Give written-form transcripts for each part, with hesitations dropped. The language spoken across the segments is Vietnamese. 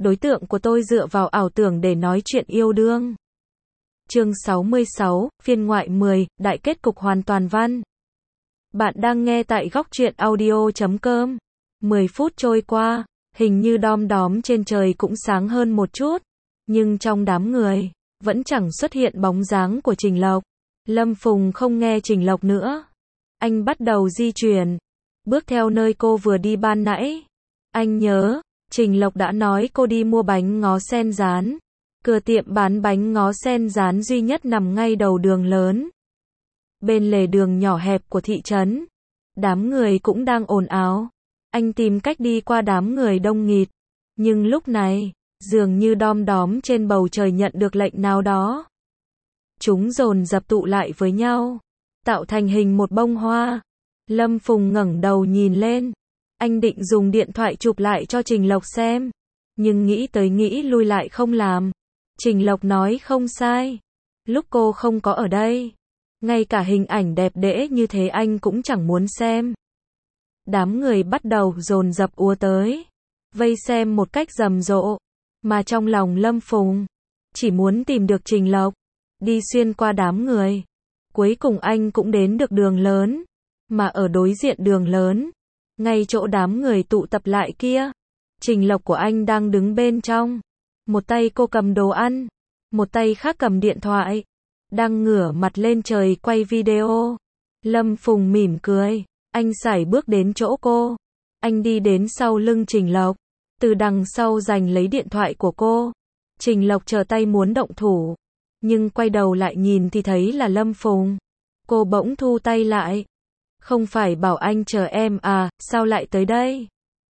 đối tượng của tôi dựa vào ảo tưởng để nói chuyện yêu đương. Chương 66, phiên ngoại 10, đại kết cục hoàn toàn văn. Bạn đang nghe tại góc truyện audio.com. 10 phút trôi qua, hình như đom đóm trên trời cũng sáng hơn một chút, nhưng trong đám người, vẫn chẳng xuất hiện bóng dáng của Trình Lộc. Lâm Phùng không nghe Trình Lộc nữa. Anh bắt đầu di chuyển, bước theo nơi cô vừa đi ban nãy. Anh nhớ, Trình Lộc đã nói cô đi mua bánh ngó sen rán. Cửa tiệm bán bánh ngó sen rán duy nhất nằm ngay đầu đường lớn. Bên lề đường nhỏ hẹp của thị trấn, đám người cũng đang ồn ào. Anh tìm cách đi qua đám người đông nghịt. Nhưng lúc này, dường như đom đóm trên bầu trời nhận được lệnh nào đó. Chúng dồn dập tụ lại với nhau, tạo thành hình một bông hoa. Lâm Phùng ngẩng đầu nhìn lên. Anh định dùng điện thoại chụp lại cho Trình Lộc xem. Nhưng nghĩ tới nghĩ lui lại không làm. Trình Lộc nói không sai. Lúc cô không có ở đây, ngay cả hình ảnh đẹp đẽ như thế anh cũng chẳng muốn xem. Đám người bắt đầu dồn dập ùa tới, vây xem một cách rầm rộ. Mà trong lòng Lâm Phùng, chỉ muốn tìm được Trình Lộc. Đi xuyên qua đám người. Cuối cùng anh cũng đến được đường lớn. Mà ở đối diện đường lớn, ngay chỗ đám người tụ tập lại kia, Trình Lộc của anh đang đứng bên trong. Một tay cô cầm đồ ăn, một tay khác cầm điện thoại, đang ngửa mặt lên trời quay video. Lâm Phùng mỉm cười, anh sải bước đến chỗ cô. Anh đi đến sau lưng Trình Lộc, từ đằng sau giành lấy điện thoại của cô. Trình Lộc chờ tay muốn động thủ, nhưng quay đầu lại nhìn thì thấy là Lâm Phùng. Cô bỗng thu tay lại. Không phải bảo anh chờ em à, sao lại tới đây?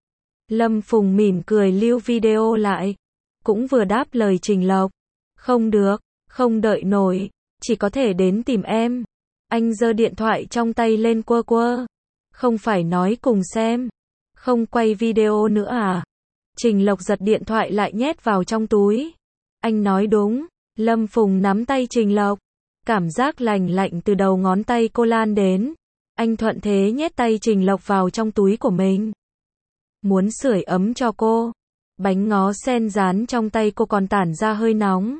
Lâm Phùng mỉm cười lưu video lại. Cũng vừa đáp lời Trình Lộc. Không được, không đợi nổi, chỉ có thể đến tìm em. Anh giơ điện thoại trong tay lên quơ quơ. Không phải nói cùng xem, không quay video nữa à? Trình Lộc giật điện thoại lại nhét vào trong túi. Anh nói đúng. Lâm Phùng nắm tay Trình Lộc. Cảm giác lành lạnh từ đầu ngón tay cô lan đến. Anh thuận thế nhét tay Trình Lộc vào trong túi của mình. Muốn sưởi ấm cho cô. Bánh ngó sen rán trong tay cô còn tản ra hơi nóng.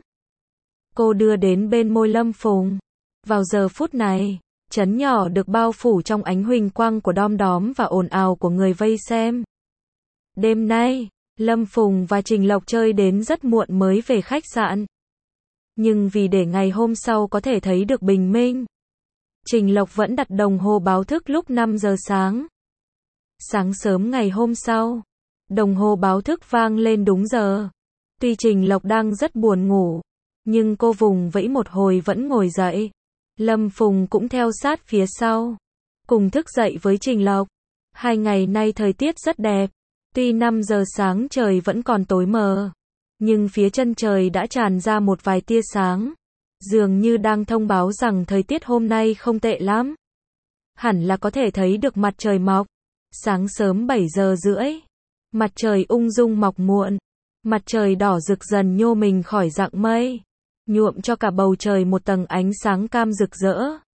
Cô đưa đến bên môi Lâm Phùng. Vào giờ phút này, trấn nhỏ được bao phủ trong ánh huỳnh quang của đom đóm và ồn ào của người vây xem. Đêm nay, Lâm Phùng và Trình Lộc chơi đến rất muộn mới về khách sạn. Nhưng vì để ngày hôm sau có thể thấy được bình minh, Trình Lộc vẫn đặt đồng hồ báo thức lúc 5 giờ sáng. Sáng sớm ngày hôm sau, đồng hồ báo thức vang lên đúng giờ. Tuy Trình Lộc đang rất buồn ngủ, nhưng cô vùng vẫy một hồi vẫn ngồi dậy. Lâm Phùng cũng theo sát phía sau, cùng thức dậy với Trình Lộc. 2 ngày nay thời tiết rất đẹp. Tuy 5 giờ sáng trời vẫn còn tối mờ, nhưng phía chân trời đã tràn ra một vài tia sáng. Dường như đang thông báo rằng thời tiết hôm nay không tệ lắm. Hẳn là có thể thấy được mặt trời mọc. Sáng sớm 7 giờ rưỡi, mặt trời ung dung mọc muộn. Mặt trời đỏ rực dần nhô mình khỏi rặng mây, nhuộm cho cả bầu trời một tầng ánh sáng cam rực rỡ.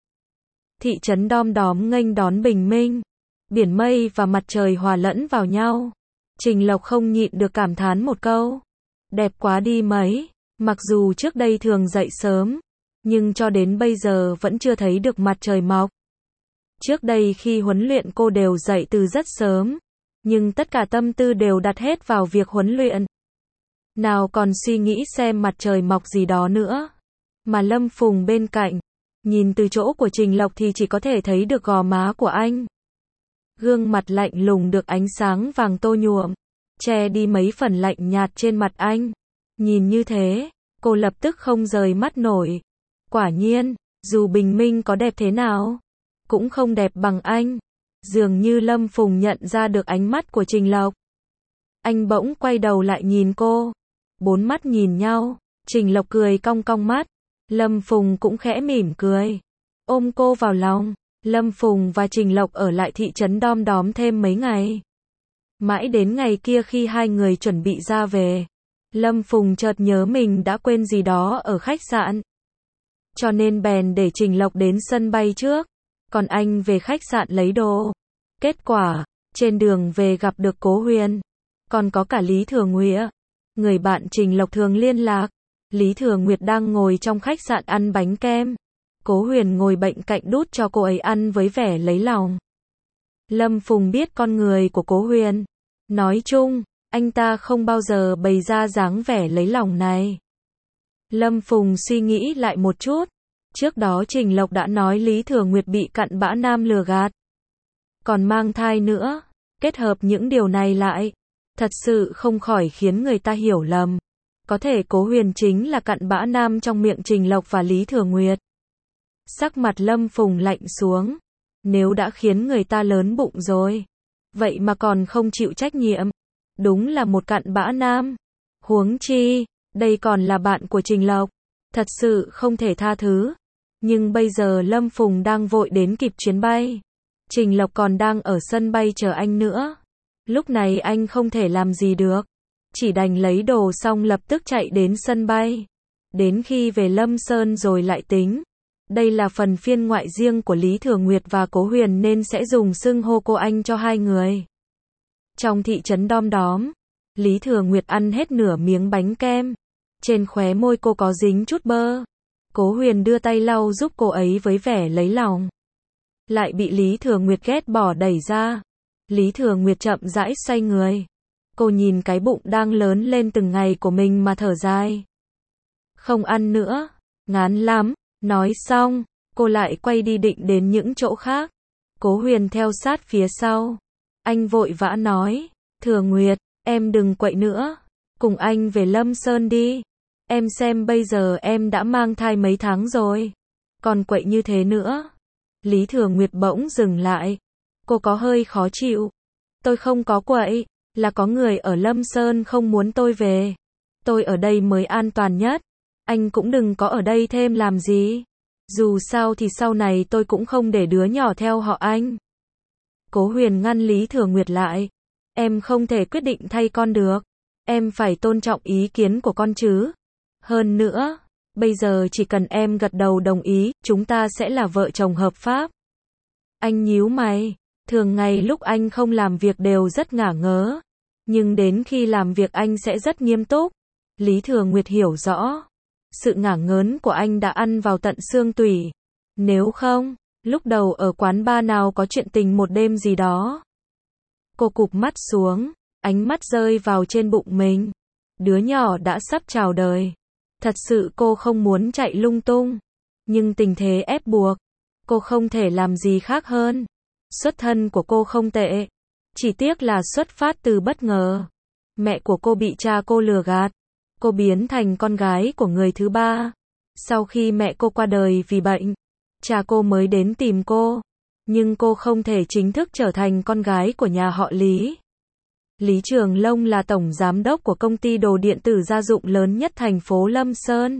Thị trấn đom đóm nghênh đón bình minh. Biển mây và mặt trời hòa lẫn vào nhau. Trình Lộc không nhịn được cảm thán một câu. Đẹp quá đi mấy. Mặc dù trước đây thường dậy sớm, nhưng cho đến bây giờ vẫn chưa thấy được mặt trời mọc. Trước đây khi huấn luyện cô đều dậy từ rất sớm, nhưng tất cả tâm tư đều đặt hết vào việc huấn luyện. Nào còn suy nghĩ xem mặt trời mọc gì đó nữa. Mà Lâm Phùng bên cạnh, nhìn từ chỗ của Trình Lộc thì chỉ có thể thấy được gò má của anh. Gương mặt lạnh lùng được ánh sáng vàng tô nhuộm, che đi mấy phần lạnh nhạt trên mặt anh. Nhìn như thế, cô lập tức không rời mắt nổi. Quả nhiên, dù bình minh có đẹp thế nào, cũng không đẹp bằng anh. Dường như Lâm Phùng nhận ra được ánh mắt của Trình Lộc. Anh bỗng quay đầu lại nhìn cô. 4 mắt nhìn nhau, Trình Lộc cười cong cong mắt. Lâm Phùng cũng khẽ mỉm cười, ôm cô vào lòng. Lâm Phùng và Trình Lộc ở lại thị trấn đom đóm thêm mấy ngày. Mãi đến ngày kia khi hai người chuẩn bị ra về, Lâm Phùng chợt nhớ mình đã quên gì đó ở khách sạn. Cho nên bèn để Trình Lộc đến sân bay trước, còn anh về khách sạn lấy đồ. Kết quả, trên đường về gặp được Cố Huyền, còn có cả Lý Thừa Nguya. người bạn Trình Lộc thường liên lạc. Lý Thừa Nguyệt đang ngồi trong khách sạn ăn bánh kem. Cố Huyền ngồi bệnh cạnh đút cho cô ấy ăn với vẻ lấy lòng. Lâm Phùng biết con người của Cố Huyền. Nói chung, anh ta không bao giờ bày ra dáng vẻ lấy lòng này. Lâm Phùng suy nghĩ lại một chút. Trước đó Trình Lộc đã nói Lý Thừa Nguyệt bị cặn bã nam lừa gạt. Còn mang thai nữa. Kết hợp những điều này lại, thật sự không khỏi khiến người ta hiểu lầm. Có thể Cố Huyền chính là cặn bã nam trong miệng Trình Lộc và Lý Thừa Nguyệt. Sắc mặt Lâm Phùng lạnh xuống. Nếu đã khiến người ta lớn bụng rồi, vậy mà còn không chịu trách nhiệm. Đúng là một cặn bã nam. Huống chi, đây còn là bạn của Trình Lộc. Thật sự không thể tha thứ. Nhưng bây giờ Lâm Phùng đang vội đến kịp chuyến bay. Trình Lộc còn đang ở sân bay chờ anh nữa. Lúc này anh không thể làm gì được. Chỉ đành lấy đồ xong lập tức chạy đến sân bay. Đến khi về Lâm Sơn rồi lại tính. Đây là phần phiên ngoại riêng của Lý Thừa Nguyệt và Cố Huyền nên sẽ dùng xưng hô cô anh cho hai người. Trong thị trấn Đom Đóm, Lý Thừa Nguyệt ăn hết nửa miếng bánh kem. Trên khóe môi cô có dính chút bơ. Cố Huyền đưa tay lau giúp cô ấy với vẻ lấy lòng. Lại bị Lý Thừa Nguyệt ghét bỏ đẩy ra. Lý Thừa Nguyệt chậm rãi xoay người. Cô nhìn cái bụng đang lớn lên từng ngày của mình mà thở dài. Không ăn nữa, ngán lắm. Nói xong, cô lại quay đi định đến những chỗ khác. Cố Huyền theo sát phía sau. Anh vội vã nói, Thừa Nguyệt, em đừng quậy nữa. Cùng anh về Lâm Sơn đi. Em xem bây giờ em đã mang thai mấy tháng rồi. Còn quậy như thế nữa. Lý Thừa Nguyệt bỗng dừng lại. Cô có hơi khó chịu. Tôi không có quậy, là có người ở Lâm Sơn không muốn tôi về. Tôi ở đây mới an toàn nhất. Anh cũng đừng có ở đây thêm làm gì. Dù sao thì sau này tôi cũng không để đứa nhỏ theo họ anh. Cố Huyền ngăn Lý Thừa Nguyệt lại. Em không thể quyết định thay con được. Em phải tôn trọng ý kiến của con chứ. Hơn nữa, bây giờ chỉ cần em gật đầu đồng ý, chúng ta sẽ là vợ chồng hợp pháp. Anh nhíu mày. Thường ngày lúc anh không làm việc đều rất ngả ngớ. Nhưng đến khi làm việc anh sẽ rất nghiêm túc. Lý Thừa Nguyệt hiểu rõ. Sự ngả ngớn của anh đã ăn vào tận xương tủy. Nếu không, lúc đầu ở quán bar nào có chuyện tình một đêm gì đó. Cô cụp mắt xuống, ánh mắt rơi vào trên bụng mình. Đứa nhỏ đã sắp chào đời. Thật sự cô không muốn chạy lung tung. Nhưng tình thế ép buộc. Cô không thể làm gì khác hơn. Xuất thân của cô không tệ. Chỉ tiếc là xuất phát từ bất ngờ. Mẹ của cô bị cha cô lừa gạt. Cô biến thành con gái của người thứ ba. Sau khi mẹ cô qua đời vì bệnh, cha cô mới đến tìm cô. Nhưng cô không thể chính thức trở thành con gái của nhà họ Lý. Lý Trường Long là tổng giám đốc của công ty đồ điện tử gia dụng lớn nhất thành phố Lâm Sơn.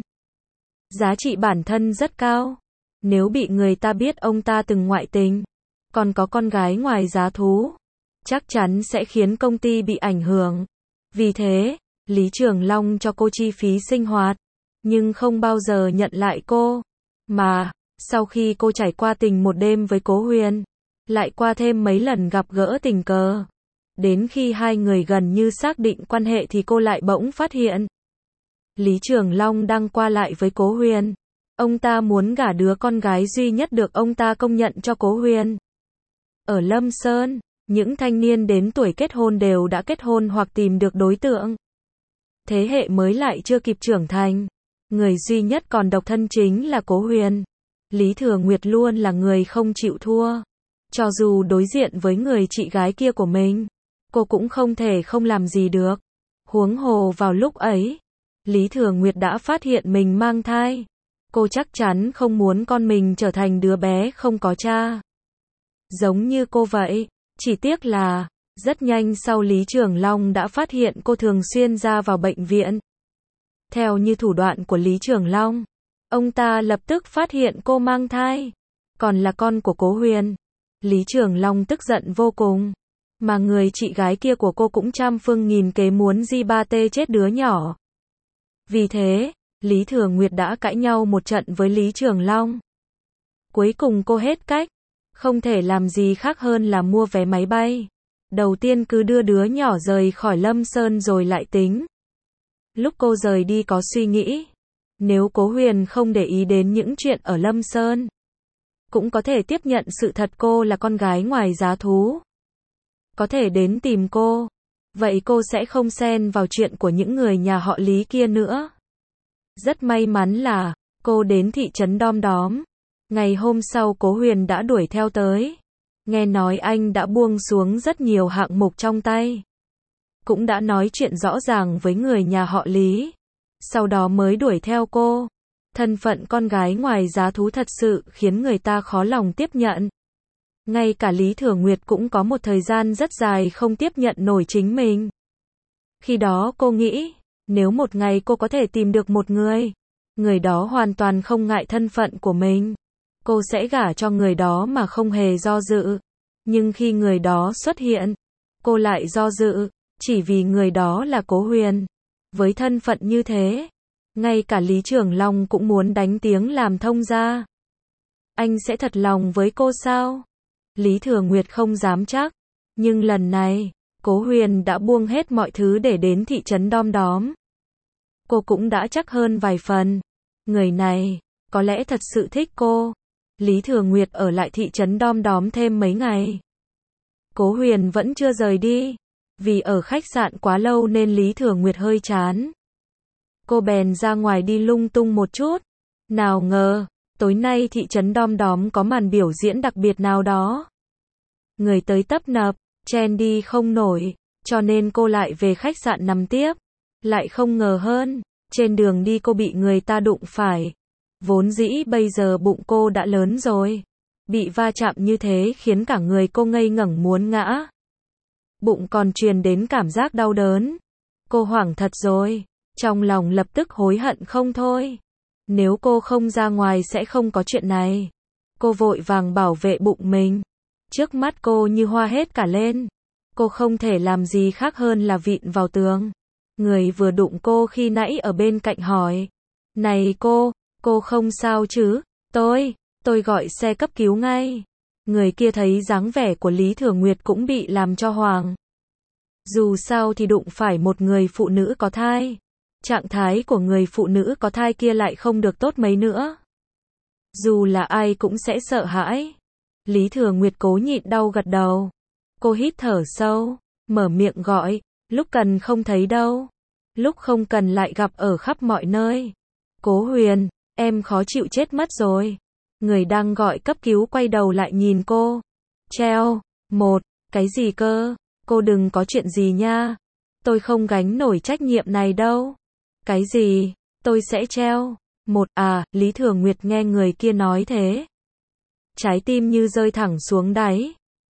Giá trị bản thân rất cao. Nếu bị người ta biết ông ta từng ngoại tình, còn có con gái ngoài giá thú, chắc chắn sẽ khiến công ty bị ảnh hưởng. Vì thế, Lý Trường Long cho cô chi phí sinh hoạt, nhưng không bao giờ nhận lại cô. Mà, sau khi cô trải qua tình một đêm với Cố Huyền, lại qua thêm mấy lần gặp gỡ tình cờ. Đến khi hai người gần như xác định quan hệ thì cô lại bỗng phát hiện. Lý Trường Long đang qua lại với Cố Huyền. Ông ta muốn gả đứa con gái duy nhất được ông ta công nhận cho Cố Huyền. Ở Lâm Sơn, những thanh niên đến tuổi kết hôn đều đã kết hôn hoặc tìm được đối tượng. Thế hệ mới lại chưa kịp trưởng thành. Người duy nhất còn độc thân chính là Cố Huyền. Lý Thừa Nguyệt luôn là người không chịu thua. Cho dù đối diện với người chị gái kia của mình, cô cũng không thể không làm gì được. Huống hồ vào lúc ấy, Lý Thừa Nguyệt đã phát hiện mình mang thai. Cô chắc chắn không muốn con mình trở thành đứa bé không có cha. Giống như cô vậy. Chỉ tiếc là, rất nhanh sau Lý Trường Long đã phát hiện cô thường xuyên ra vào bệnh viện. Theo như thủ đoạn của Lý Trường Long, ông ta lập tức phát hiện cô mang thai, còn là con của Cố Huyền. Lý Trường Long tức giận vô cùng. Mà người chị gái kia của cô cũng trăm phương nghìn kế muốn di ba tê chết đứa nhỏ. Vì thế, Lý Thừa Nguyệt đã cãi nhau một trận với Lý Trường Long. Cuối cùng cô hết cách. Không thể làm gì khác hơn là mua vé máy bay. Đầu tiên cứ đưa đứa nhỏ rời khỏi Lâm Sơn rồi lại tính. Lúc cô rời đi có suy nghĩ, nếu Cố Huyền không để ý đến những chuyện ở Lâm Sơn, cũng có thể tiếp nhận sự thật cô là con gái ngoài giá thú, có thể đến tìm cô, vậy cô sẽ không xen vào chuyện của những người nhà họ Lý kia nữa. Rất may mắn là, cô đến thị trấn Đom Đóm. Ngày hôm sau Cố Huyền đã đuổi theo tới. Nghe nói anh đã buông xuống rất nhiều hạng mục trong tay. Cũng đã nói chuyện rõ ràng với người nhà họ Lý. Sau đó mới đuổi theo cô. Thân phận con gái ngoài giá thú thật sự khiến người ta khó lòng tiếp nhận. Ngay cả Lý Thừa Nguyệt cũng có một thời gian rất dài không tiếp nhận nổi chính mình. Khi đó cô nghĩ, nếu một ngày cô có thể tìm được một người đó hoàn toàn không ngại thân phận của mình, cô sẽ gả cho người đó mà không hề do dự. Nhưng khi người đó xuất hiện, cô lại do dự, chỉ vì người đó là Cố Huyền. Với thân phận như thế, ngay cả Lý Trường Long cũng muốn đánh tiếng làm thông gia. Anh sẽ thật lòng với cô sao? Lý Thừa Nguyệt không dám chắc, nhưng lần này, Cố Huyền đã buông hết mọi thứ để đến thị trấn Đom Đóm. Cô cũng đã chắc hơn vài phần. Người này, có lẽ thật sự thích cô. Lý Thừa Nguyệt ở lại thị trấn Đom Đóm thêm mấy ngày. Cố Huyền vẫn chưa rời đi. Vì ở khách sạn quá lâu nên Lý Thừa Nguyệt hơi chán. Cô bèn ra ngoài đi lung tung một chút. Nào ngờ, tối nay thị trấn Đom Đóm có màn biểu diễn đặc biệt nào đó. Người tới tấp nập, chen đi không nổi, cho nên cô lại về khách sạn nằm tiếp. Lại không ngờ hơn, trên đường đi cô bị người ta đụng phải. Vốn dĩ bây giờ bụng cô đã lớn rồi. Bị va chạm như thế khiến cả người cô ngây ngẩn muốn ngã. Bụng còn truyền đến cảm giác đau đớn. Cô hoảng thật rồi, trong lòng lập tức hối hận không thôi. Nếu cô không ra ngoài sẽ không có chuyện này. Cô vội vàng bảo vệ bụng mình. Trước mắt cô như hoa hết cả lên. Cô không thể làm gì khác hơn là vịn vào tường. Người vừa đụng cô khi nãy ở bên cạnh hỏi. Này cô không sao chứ? Tôi gọi xe cấp cứu ngay. Người kia thấy dáng vẻ của Lý Thừa Nguyệt cũng bị làm cho hoảng. Dù sao thì đụng phải một người phụ nữ có thai. Trạng thái của người phụ nữ có thai kia lại không được tốt mấy nữa. Dù là ai cũng sẽ sợ hãi. Lý Thừa Nguyệt cố nhịn đau gật đầu. Cô hít thở sâu, mở miệng gọi, lúc cần không thấy đâu. Lúc không cần lại gặp ở khắp mọi nơi. Cố Huyền, em khó chịu chết mất rồi. Người đang gọi cấp cứu quay đầu lại nhìn cô. Treo, cái gì cơ? Cô đừng có chuyện gì nha. Tôi không gánh nổi trách nhiệm này đâu. Cái gì? Tôi sẽ treo. Lý Thừa Nguyệt nghe người kia nói thế. Trái tim như rơi thẳng xuống đáy.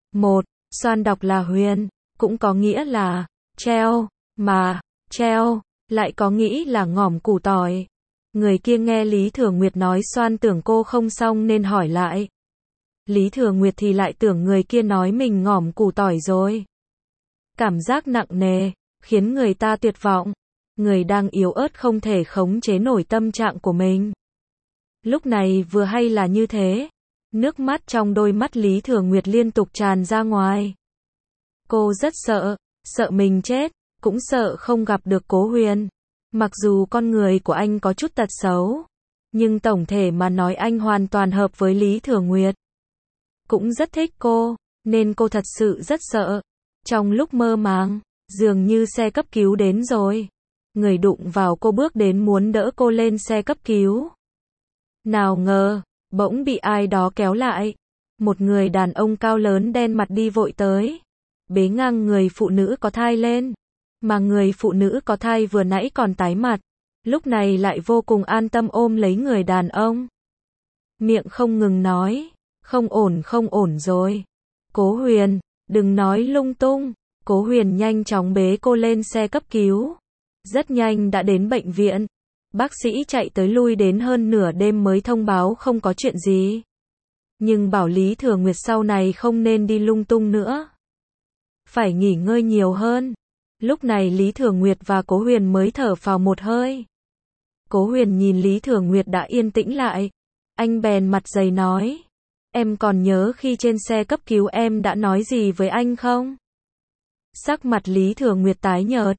Xoan đọc là Huyền, cũng có nghĩa là treo, mà treo lại có nghĩ là ngỏm củ tỏi. Người kia nghe Lý Thừa Nguyệt nói xoan tưởng cô không xong nên hỏi lại. Lý Thừa Nguyệt thì lại tưởng người kia nói mình ngỏm củ tỏi rồi. Cảm giác nặng nề, khiến người ta tuyệt vọng. Người đang yếu ớt không thể khống chế nổi tâm trạng của mình. Lúc này vừa hay là như thế. Nước mắt trong đôi mắt Lý Thừa Nguyệt liên tục tràn ra ngoài. Cô rất sợ mình chết, cũng sợ không gặp được Cố Huyền. Mặc dù con người của anh có chút tật xấu, nhưng tổng thể mà nói anh hoàn toàn hợp với Lý Thừa Nguyệt. Cũng rất thích cô, nên cô thật sự rất sợ. Trong lúc mơ màng, dường như xe cấp cứu đến rồi. Người đụng vào cô bước đến muốn đỡ cô lên xe cấp cứu. Nào ngờ, bỗng bị ai đó kéo lại. Một người đàn ông cao lớn đen mặt đi vội tới. Bế ngang người phụ nữ có thai lên. Mà người phụ nữ có thai vừa nãy còn tái mặt. Lúc này lại vô cùng an tâm ôm lấy người đàn ông. Miệng không ngừng nói. Không ổn rồi. Cố Huyền, đừng nói lung tung. Cố Huyền nhanh chóng bế cô lên xe cấp cứu. Rất nhanh đã đến bệnh viện. Bác sĩ chạy tới lui đến hơn nửa đêm mới thông báo không có chuyện gì. Nhưng bảo Lý Thừa Nguyệt sau này không nên đi lung tung nữa. Phải nghỉ ngơi nhiều hơn. Lúc này Lý Thừa Nguyệt và Cố Huyền mới thở phào một hơi. Cố Huyền nhìn Lý Thừa Nguyệt đã yên tĩnh lại. Anh bèn mặt dày nói. Em còn nhớ khi trên xe cấp cứu em đã nói gì với anh không? Sắc mặt Lý Thừa Nguyệt tái nhợt.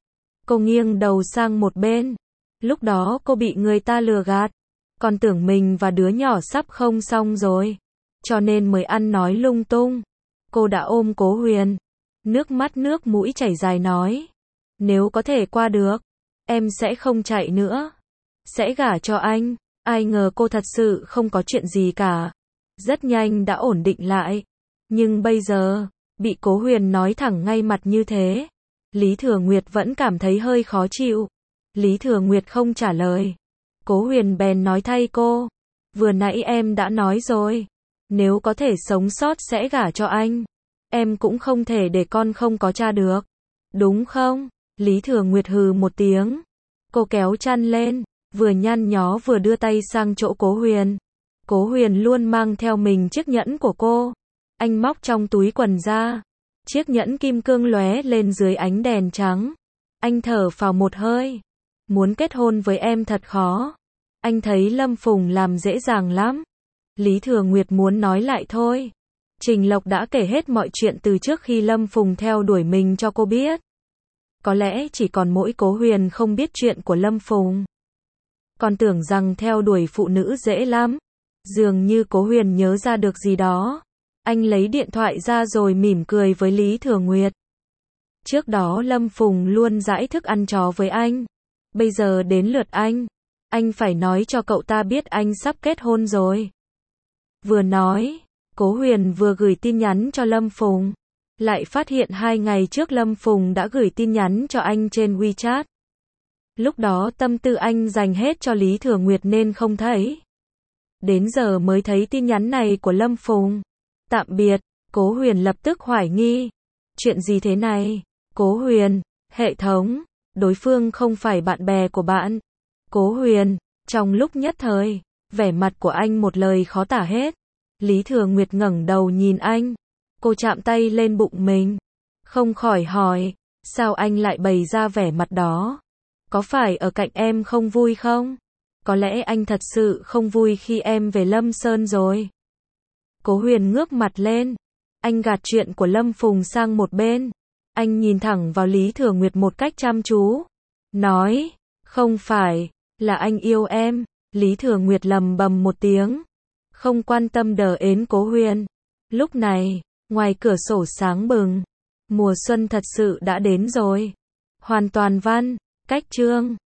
Cô nghiêng đầu sang một bên. Lúc đó cô bị người ta lừa gạt. Còn tưởng mình và đứa nhỏ sắp không xong rồi. Cho nên mới ăn nói lung tung. Cô đã ôm Cố Huyền. Nước mắt nước mũi chảy dài nói. Nếu có thể qua được, em sẽ không chạy nữa. Sẽ gả cho anh. Ai ngờ cô thật sự không có chuyện gì cả. Rất nhanh đã ổn định lại. Nhưng bây giờ, bị Cố Huyền nói thẳng ngay mặt như thế. Lý Thừa Nguyệt vẫn cảm thấy hơi khó chịu. Lý Thừa Nguyệt không trả lời. Cố Huyền bèn nói thay cô. Vừa nãy em đã nói rồi. Nếu có thể sống sót sẽ gả cho anh. Em cũng không thể để con không có cha được. Đúng không? Lý Thừa Nguyệt hừ một tiếng. Cô kéo chăn lên. Vừa nhăn nhó vừa đưa tay sang chỗ Cố Huyền. Cố Huyền luôn mang theo mình chiếc nhẫn của cô. Anh móc trong túi quần ra. Chiếc nhẫn kim cương lóe lên dưới ánh đèn trắng. Anh thở phào một hơi. Muốn kết hôn với em thật khó. Anh thấy Lâm Phùng làm dễ dàng lắm. Lý Thừa Nguyệt muốn nói lại thôi. Trình Lộc đã kể hết mọi chuyện từ trước khi Lâm Phùng theo đuổi mình cho cô biết. Có lẽ chỉ còn mỗi Cố Huyền không biết chuyện của Lâm Phùng. Còn tưởng rằng theo đuổi phụ nữ dễ lắm. Dường như Cố Huyền nhớ ra được gì đó. Anh lấy điện thoại ra rồi mỉm cười với Lý Thừa Nguyệt. Trước đó Lâm Phùng luôn đãi thức ăn chó với anh. Bây giờ đến lượt anh. Anh phải nói cho cậu ta biết anh sắp kết hôn rồi. Vừa nói, Cố Huyền vừa gửi tin nhắn cho Lâm Phùng. Lại phát hiện 2 ngày trước Lâm Phùng đã gửi tin nhắn cho anh trên WeChat. Lúc đó tâm tư anh dành hết cho Lý Thừa Nguyệt nên không thấy. Đến giờ mới thấy tin nhắn này của Lâm Phùng. Tạm biệt, Cố Huyền lập tức hoài nghi. Chuyện gì thế này? Cố Huyền, hệ thống, đối phương không phải bạn bè của bạn. Cố Huyền, trong lúc nhất thời, vẻ mặt của anh một lời khó tả hết. Lý Thừa Nguyệt ngẩng đầu nhìn anh. Cô chạm tay lên bụng mình. Không khỏi hỏi, sao anh lại bày ra vẻ mặt đó? Có phải ở cạnh em không vui không? Có lẽ anh thật sự không vui khi em về Lâm Sơn rồi. Cố Huyền ngước mặt lên. Anh gạt chuyện của Lâm Phùng sang một bên. Anh nhìn thẳng vào Lý Thừa Nguyệt một cách chăm chú. Nói, không phải, là anh yêu em. Lý Thừa Nguyệt lầm bầm một tiếng. Không quan tâm đờ ến Cố Huyền. Lúc này, ngoài cửa sổ sáng bừng. Mùa xuân thật sự đã đến rồi. Hoàn toàn văn, cách chương.